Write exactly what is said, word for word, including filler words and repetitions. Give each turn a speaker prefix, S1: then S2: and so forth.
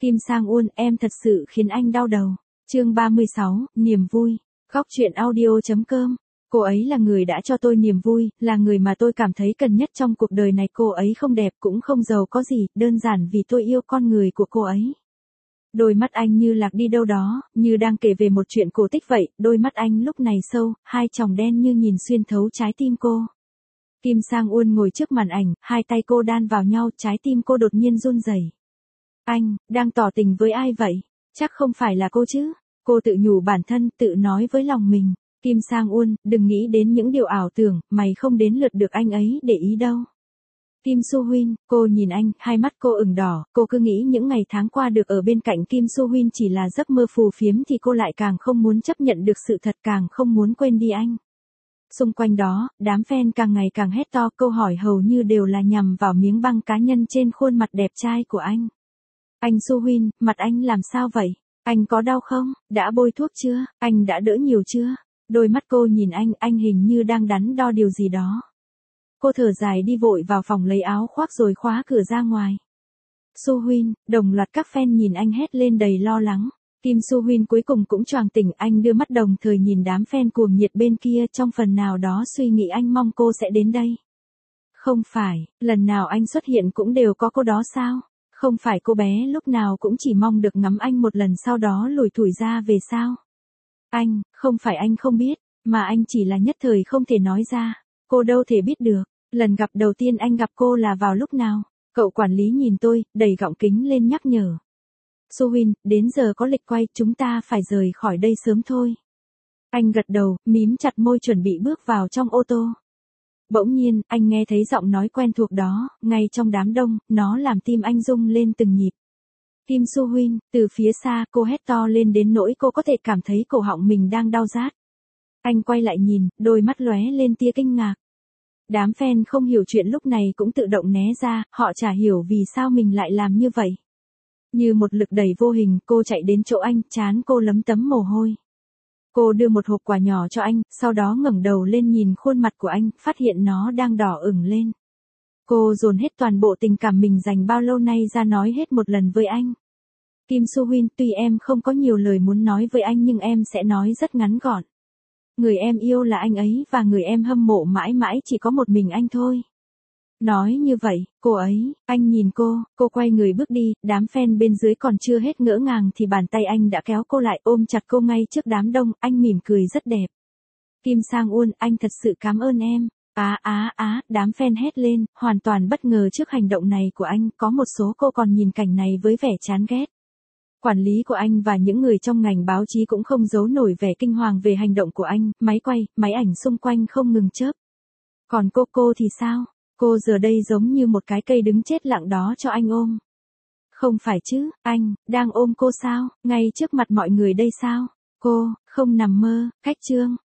S1: Kim Sang-un, em thật sự khiến anh đau đầu. Chương ba mươi sáu, niềm vui. Góc truyện audio chấm com. Cô ấy là người đã cho tôi niềm vui, là người mà tôi cảm thấy cần nhất trong cuộc đời này. Cô ấy không đẹp cũng không giàu có gì, đơn giản vì tôi yêu con người của cô ấy. Đôi mắt anh như lạc đi đâu đó, như đang kể về một chuyện cổ tích vậy. Đôi mắt anh lúc này sâu, hai tròng đen như nhìn xuyên thấu trái tim cô. Kim Sang-un ngồi trước màn ảnh, hai tay cô đan vào nhau, trái tim cô đột nhiên run rẩy. Anh, đang tỏ tình với ai vậy? Chắc không phải là cô chứ? Cô tự nhủ bản thân, tự nói với lòng mình. Kim Sang-un, đừng nghĩ đến những điều ảo tưởng, mày không đến lượt được anh ấy để ý đâu. Kim Soo-hyun, cô nhìn anh, hai mắt cô ửng đỏ, cô cứ nghĩ những ngày tháng qua được ở bên cạnh Kim Soo-hyun chỉ là giấc mơ phù phiếm thì cô lại càng không muốn chấp nhận được sự thật, càng không muốn quên đi anh. Xung quanh đó, đám fan càng ngày càng hét to, câu hỏi hầu như đều là nhằm vào miếng băng cá nhân trên khuôn mặt đẹp trai của anh. Anh Soo-hyun, mặt anh làm sao vậy? Anh có đau không? Đã bôi thuốc chưa? Anh đã đỡ nhiều chưa? Đôi mắt cô nhìn anh, anh hình như đang đắn đo điều gì đó. Cô thở dài đi vội vào phòng lấy áo khoác rồi khóa cửa ra ngoài. Soo-hyun, đồng loạt các fan nhìn anh hét lên đầy lo lắng. Kim Soo-hyun cuối cùng cũng choàng tỉnh, anh đưa mắt đồng thời nhìn đám fan cuồng nhiệt bên kia, trong phần nào đó suy nghĩ anh mong cô sẽ đến đây. Không phải, lần nào anh xuất hiện cũng đều có cô đó sao? Không phải cô bé lúc nào cũng chỉ mong được ngắm anh một lần sau đó lủi thủi ra về sao? Anh, không phải anh không biết, mà anh chỉ là nhất thời không thể nói ra. Cô đâu thể biết được, lần gặp đầu tiên anh gặp cô là vào lúc nào? Cậu quản lý nhìn tôi, đẩy gọng kính lên nhắc nhở. Soo-hyun, đến giờ có lịch quay, chúng ta phải rời khỏi đây sớm thôi. Anh gật đầu, mím chặt môi chuẩn bị bước vào trong ô tô. Bỗng nhiên, anh nghe thấy giọng nói quen thuộc đó, ngay trong đám đông, nó làm tim anh rung lên từng nhịp. Kim Soo-hyun, từ phía xa, cô hét to lên đến nỗi cô có thể cảm thấy cổ họng mình đang đau rát. Anh quay lại nhìn, đôi mắt lóe lên tia kinh ngạc. Đám fan không hiểu chuyện lúc này cũng tự động né ra, họ chả hiểu vì sao mình lại làm như vậy. Như một lực đẩy vô hình, cô chạy đến chỗ anh, trán cô lấm tấm mồ hôi. Cô đưa một hộp quà nhỏ cho anh, sau đó ngẩng đầu lên nhìn khuôn mặt của anh, phát hiện nó đang đỏ ửng lên. Cô dồn hết toàn bộ tình cảm mình dành bao lâu nay ra nói hết một lần với anh. Kim Soo-hyun, tuy em không có nhiều lời muốn nói với anh nhưng em sẽ nói rất ngắn gọn. Người em yêu là anh ấy và người em hâm mộ mãi mãi chỉ có một mình anh thôi. Nói như vậy, cô ấy, anh nhìn cô, cô quay người bước đi, đám fan bên dưới còn chưa hết ngỡ ngàng thì bàn tay anh đã kéo cô lại ôm chặt cô ngay trước đám đông, anh mỉm cười rất đẹp. Kim Sang-un, anh thật sự cảm ơn em. Á á á, đám fan hét lên, hoàn toàn bất ngờ trước hành động này của anh, có một số cô còn nhìn cảnh này với vẻ chán ghét. Quản lý của anh và những người trong ngành báo chí cũng không giấu nổi vẻ kinh hoàng về hành động của anh, máy quay, máy ảnh xung quanh không ngừng chớp. Còn cô cô thì sao? Cô giờ đây giống như một cái cây đứng chết lặng đó cho anh ôm. Không phải chứ, anh, đang ôm cô sao, ngay trước mặt mọi người đây sao? Cô, không nằm mơ, cách chương.